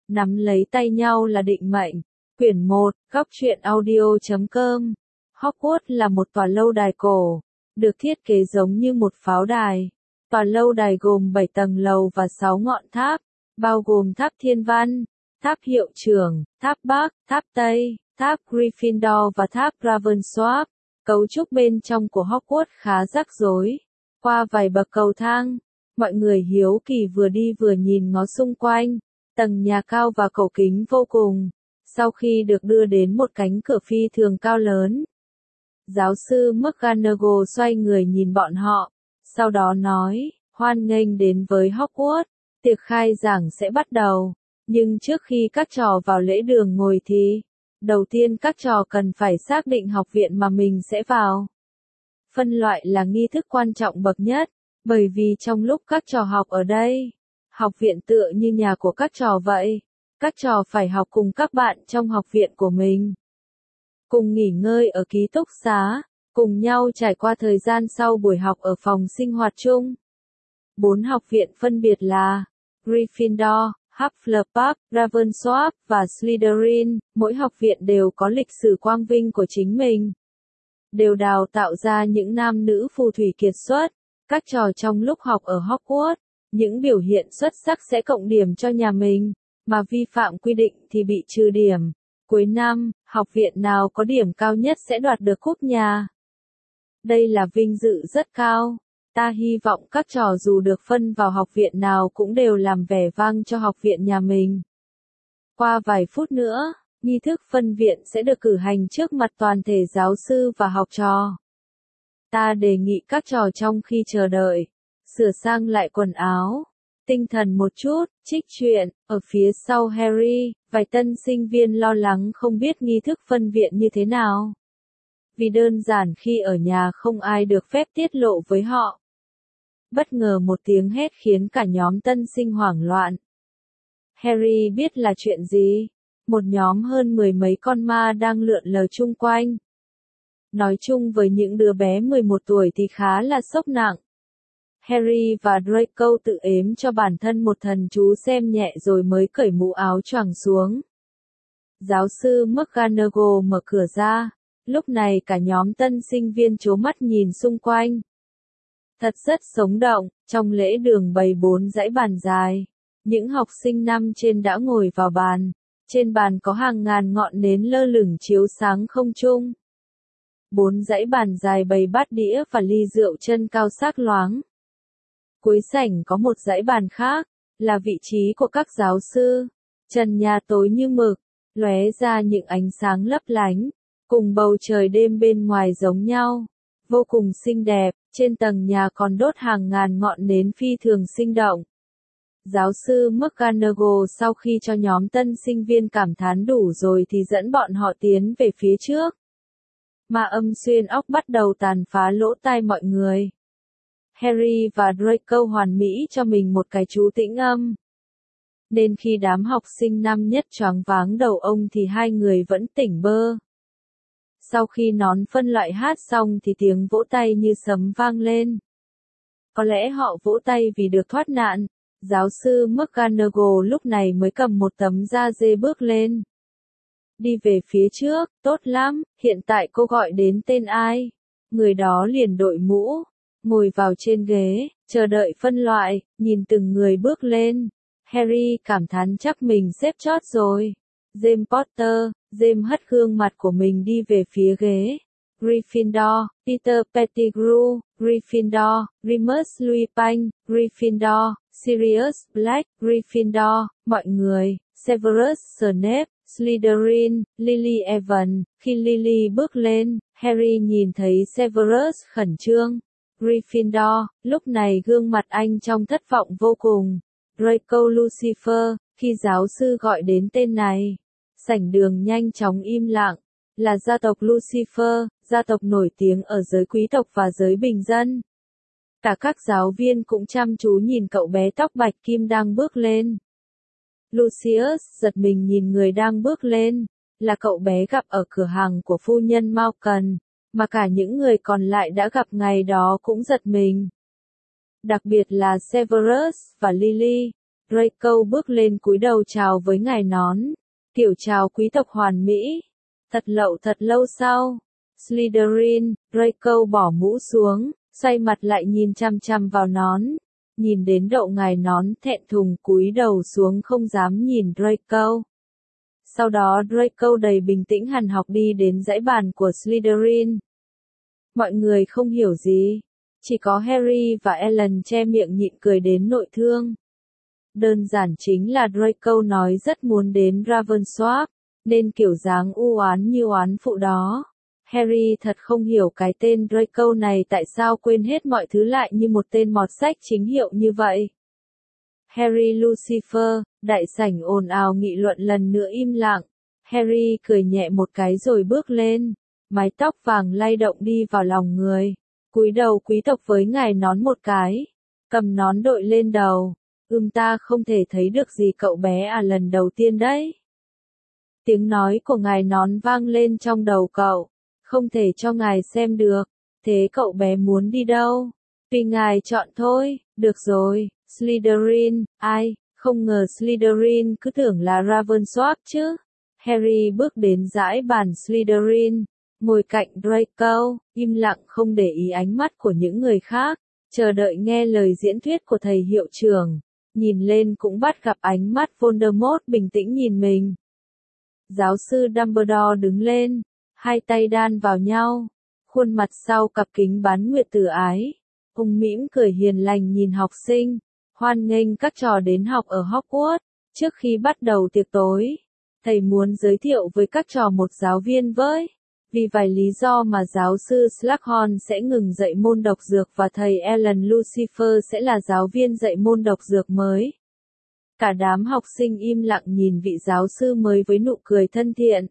Nắm lấy tay nhau là định mệnh. Quyển 1, góc truyện audio.com. Hogwarts là một tòa lâu đài cổ, được thiết kế giống như một pháo đài. Tòa lâu đài gồm 7 tầng lầu và 6 ngọn tháp, bao gồm tháp Thiên Văn, tháp Hiệu Trưởng, tháp Bắc, tháp Tây, tháp Gryffindor và tháp Ravenclaw. Cấu trúc bên trong của Hogwarts khá rắc rối. Qua vài bậc cầu thang, mọi người hiếu kỳ vừa đi vừa nhìn ngó xung quanh. Tầng nhà cao và cổ kính vô cùng. Sau khi được đưa đến một cánh cửa phi thường cao lớn, giáo sư McGonagall xoay người nhìn bọn họ, sau đó nói, hoan nghênh đến với Hogwarts, tiệc khai giảng sẽ bắt đầu, nhưng trước khi các trò vào lễ đường ngồi thì, đầu tiên các trò cần phải xác định học viện mà mình sẽ vào. Phân loại là nghi thức quan trọng bậc nhất, bởi vì trong lúc các trò học ở đây, học viện tựa như nhà của các trò vậy. Các trò phải học cùng các bạn trong học viện của mình. Cùng nghỉ ngơi ở ký túc xá, cùng nhau trải qua thời gian sau buổi học ở phòng sinh hoạt chung. 4 học viện phân biệt là Gryffindor, Hufflepuff, Ravenclaw và Slytherin. Mỗi học viện đều có lịch sử quang vinh của chính mình. Đều đào tạo ra những nam nữ phù thủy kiệt xuất. Các trò trong lúc học ở Hogwarts, những biểu hiện xuất sắc sẽ cộng điểm cho nhà mình. Mà vi phạm quy định thì bị trừ điểm. Cuối năm, học viện nào có điểm cao nhất sẽ đoạt được cúp nhà. Đây là vinh dự rất cao. Ta hy vọng các trò dù được phân vào học viện nào cũng đều làm vẻ vang cho học viện nhà mình. Qua vài phút nữa, nghi thức phân viện sẽ được cử hành trước mặt toàn thể giáo sư và học trò. Ta đề nghị các trò trong khi chờ đợi, sửa sang lại quần áo. Tinh thần một chút, trích truyện. Ở phía sau Harry, vài tân sinh viên lo lắng không biết nghi thức phân viện như thế nào. Vì đơn giản khi ở nhà không ai được phép tiết lộ với họ. Bất ngờ một tiếng hét khiến cả nhóm tân sinh hoảng loạn. Harry biết là chuyện gì. Một nhóm hơn 10 mấy con ma đang lượn lờ chung quanh. Nói chung với những đứa bé 11 tuổi thì khá là sốc nặng. Harry và Draco tự ếm cho bản thân một thần chú xem nhẹ rồi mới cởi mũ áo choàng xuống. Giáo sư McGonagall mở cửa ra, lúc này cả nhóm tân sinh viên trố mắt nhìn xung quanh. Thật rất sống động, trong lễ đường bày 4 dãy bàn dài. Những học sinh năm trên đã ngồi vào bàn, trên bàn có hàng ngàn ngọn nến lơ lửng chiếu sáng không trung. 4 dãy bàn dài bày bát đĩa và ly rượu chân cao sắc loáng. Cuối sảnh có một dãy bàn khác, là vị trí của các giáo sư. Trần nhà tối như mực, lóe ra những ánh sáng lấp lánh, cùng bầu trời đêm bên ngoài giống nhau. Vô cùng xinh đẹp, trên tầng nhà còn đốt hàng ngàn ngọn nến phi thường sinh động. Giáo sư McGonagall sau khi cho nhóm tân sinh viên cảm thán đủ rồi thì dẫn bọn họ tiến về phía trước. Ma âm xuyên óc bắt đầu tàn phá lỗ tai mọi người. Harry và Draco hoàn mỹ cho mình một cái chú tĩnh âm. Nên khi đám học sinh năm nhất choáng váng đầu ông thì hai người vẫn tỉnh bơ. Sau khi nón phân loại hát xong thì tiếng vỗ tay như sấm vang lên. Có lẽ họ vỗ tay vì được thoát nạn. Giáo sư McGonagall lúc này mới cầm một tấm da dê bước lên. Đi về phía trước, tốt lắm, hiện tại cô gọi đến tên ai? Người đó liền đội mũ, ngồi vào trên ghế, chờ đợi phân loại, nhìn từng người bước lên. Harry cảm thán chắc mình xếp chót rồi. James Potter, James hất gương mặt của mình đi về phía ghế. Gryffindor, Peter Pettigrew, Gryffindor, Remus Lupin, Gryffindor, Sirius Black, Gryffindor, mọi người, Severus Snape, Slytherin, Lily Evans. Khi Lily bước lên, Harry nhìn thấy Severus khẩn trương. Gryffindor, lúc này gương mặt anh trông thất vọng vô cùng. Draco Lucifer, khi giáo sư gọi đến tên này, sảnh đường nhanh chóng im lặng. Là gia tộc Lucifer, gia tộc nổi tiếng ở giới quý tộc và giới bình dân. Cả các giáo viên cũng chăm chú nhìn cậu bé tóc bạch kim đang bước lên. Lucius giật mình nhìn người đang bước lên, là cậu bé gặp ở cửa hàng của phu nhân Malkin, mà cả những người còn lại đã gặp ngày đó cũng giật mình. Đặc biệt là Severus và Lily. Draco bước lên cúi đầu chào với ngài nón. Kiểu chào quý tộc hoàn mỹ. Thật lâu sau. Slytherin, Draco bỏ mũ xuống, xoay mặt lại nhìn chăm chăm vào nón. Nhìn đến độ ngài nón thẹn thùng cúi đầu xuống không dám nhìn Draco. Sau đó Draco đầy bình tĩnh hằn học đi đến dãy bàn của Slytherin. Mọi người không hiểu gì. Chỉ có Harry và Ellen che miệng nhịn cười đến nội thương. Đơn giản chính là Draco nói rất muốn đến Ravencroft, nên kiểu dáng u oán như oán phụ đó. Harry thật không hiểu cái tên Draco này tại sao quên hết mọi thứ lại như một tên mọt sách chính hiệu như vậy. Harry Lucifer, đại sảnh ồn ào nghị luận lần nữa im lặng. Harry cười nhẹ một cái rồi bước lên. Mái tóc vàng lay động đi vào lòng người. Cúi đầu quý tộc với ngài nón một cái. Cầm nón đội lên đầu. Ta không thể thấy được gì cậu bé à, lần đầu tiên đấy. Tiếng nói của ngài nón vang lên trong đầu cậu. Không thể cho ngài xem được. Thế cậu bé muốn đi đâu? Tùy ngài chọn thôi. Được rồi, Slytherin, ai, không ngờ Slytherin cứ tưởng là Ravencroft chứ. Harry bước đến dãy bàn Slytherin, ngồi cạnh Draco, im lặng không để ý ánh mắt của những người khác, chờ đợi nghe lời diễn thuyết của thầy hiệu trưởng. Nhìn lên cũng bắt gặp ánh mắt Voldemort bình tĩnh nhìn mình. Giáo sư Dumbledore đứng lên, hai tay đan vào nhau, khuôn mặt sau cặp kính bán nguyệt từ ái. Ông mỉm cười hiền lành nhìn học sinh, hoan nghênh các trò đến học ở Hogwarts. Trước khi bắt đầu tiệc tối, thầy muốn giới thiệu với các trò một giáo viên với. Vì vài lý do mà giáo sư Slughorn sẽ ngừng dạy môn độc dược và thầy Alan Lucifer sẽ là giáo viên dạy môn độc dược mới. Cả đám học sinh im lặng nhìn vị giáo sư mới với nụ cười thân thiện.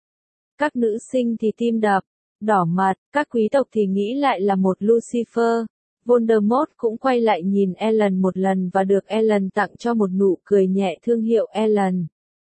Các nữ sinh thì tim đập, đỏ mặt, các quý tộc thì nghĩ lại là một Lucifer. Voldemort cũng quay lại nhìn Ellen một lần và được Ellen tặng cho một nụ cười nhẹ thương hiệu Ellen.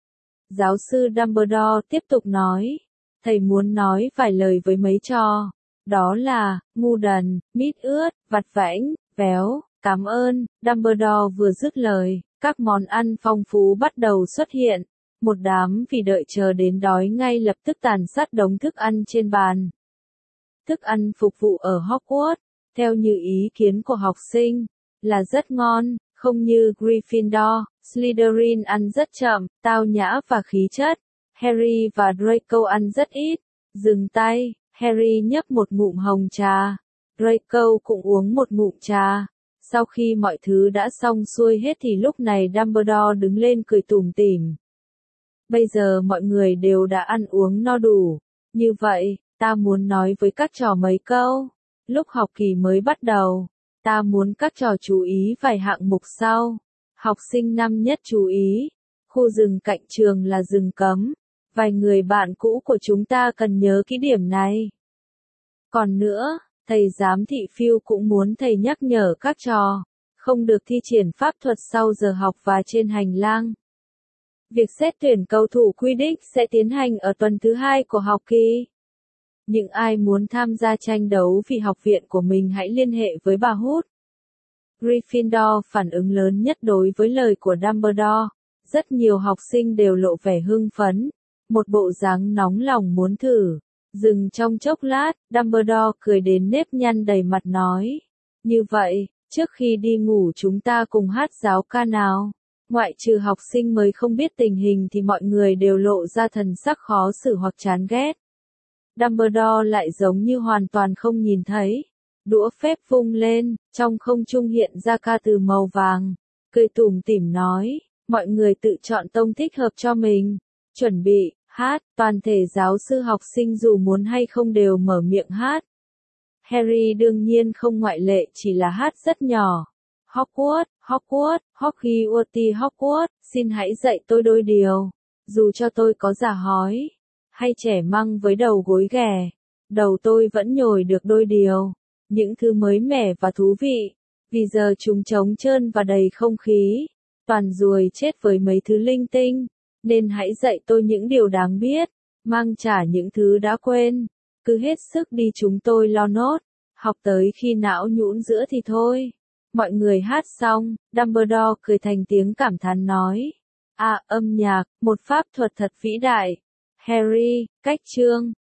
Giáo sư Dumbledore tiếp tục nói, thầy muốn nói vài lời với mấy trò. Đó là, ngu đần, mít ướt, vặt vãnh, véo, cảm ơn. Dumbledore vừa dứt lời, các món ăn phong phú bắt đầu xuất hiện. Một đám vì đợi chờ đến đói ngay lập tức tàn sát đống thức ăn trên bàn. Thức ăn phục vụ ở Hogwarts, theo như ý kiến của học sinh, là rất ngon, không như Gryffindor, Slytherin ăn rất chậm, tao nhã và khí chất. Harry và Draco ăn rất ít. Dừng tay, Harry nhấp một ngụm hồng trà. Draco cũng uống một ngụm trà. Sau khi mọi thứ đã xong xuôi hết thì lúc này Dumbledore đứng lên cười tủm tỉm. Bây giờ mọi người đều đã ăn uống no đủ. Như vậy, ta muốn nói với các trò mấy câu. Lúc học kỳ mới bắt đầu, ta muốn các trò chú ý vài hạng mục sau. Học sinh năm nhất chú ý, khu rừng cạnh trường là rừng cấm. Vài người bạn cũ của chúng ta cần nhớ kỹ điểm này. Còn nữa, thầy giám thị Phil cũng muốn thầy nhắc nhở các trò, không được thi triển pháp thuật sau giờ học và trên hành lang. Việc xét tuyển cầu thủ Quidditch sẽ tiến hành ở tuần thứ 2 của học kỳ. Những ai muốn tham gia tranh đấu vì học viện của mình hãy liên hệ với bà Hood. Gryffindor phản ứng lớn nhất đối với lời của Dumbledore. Rất nhiều học sinh đều lộ vẻ hưng phấn. Một bộ dáng nóng lòng muốn thử. Dừng trong chốc lát, Dumbledore cười đến nếp nhăn đầy mặt nói. Như vậy, trước khi đi ngủ chúng ta cùng hát giáo ca nào. Ngoại trừ học sinh mới không biết tình hình thì mọi người đều lộ ra thần sắc khó xử hoặc chán ghét. Dumbledore lại giống như hoàn toàn không nhìn thấy. Đũa phép vung lên, trong không trung hiện ra ca từ màu vàng. Cười tủm tỉm nói, mọi người tự chọn tông thích hợp cho mình. Chuẩn bị, hát, toàn thể giáo sư học sinh dù muốn hay không đều mở miệng hát. Harry đương nhiên không ngoại lệ, chỉ là hát rất nhỏ. Hogwarts, Hogwarts, Hogwarts, Hogwarts, xin hãy dạy tôi đôi điều. Dù cho tôi có già hói, hay trẻ măng với đầu gối ghẻ, đầu tôi vẫn nhồi được đôi điều. Những thứ mới mẻ và thú vị, vì giờ chúng trống trơn và đầy không khí. Toàn ruồi chết với mấy thứ linh tinh, nên hãy dạy tôi những điều đáng biết, mang trả những thứ đã quên. Cứ hết sức đi chúng tôi lo nốt, học tới khi não nhũn giữa thì thôi. Mọi người hát xong, Dumbledore cười thành tiếng cảm thán nói. À, âm nhạc, một pháp thuật thật vĩ đại. Harry, cách chương.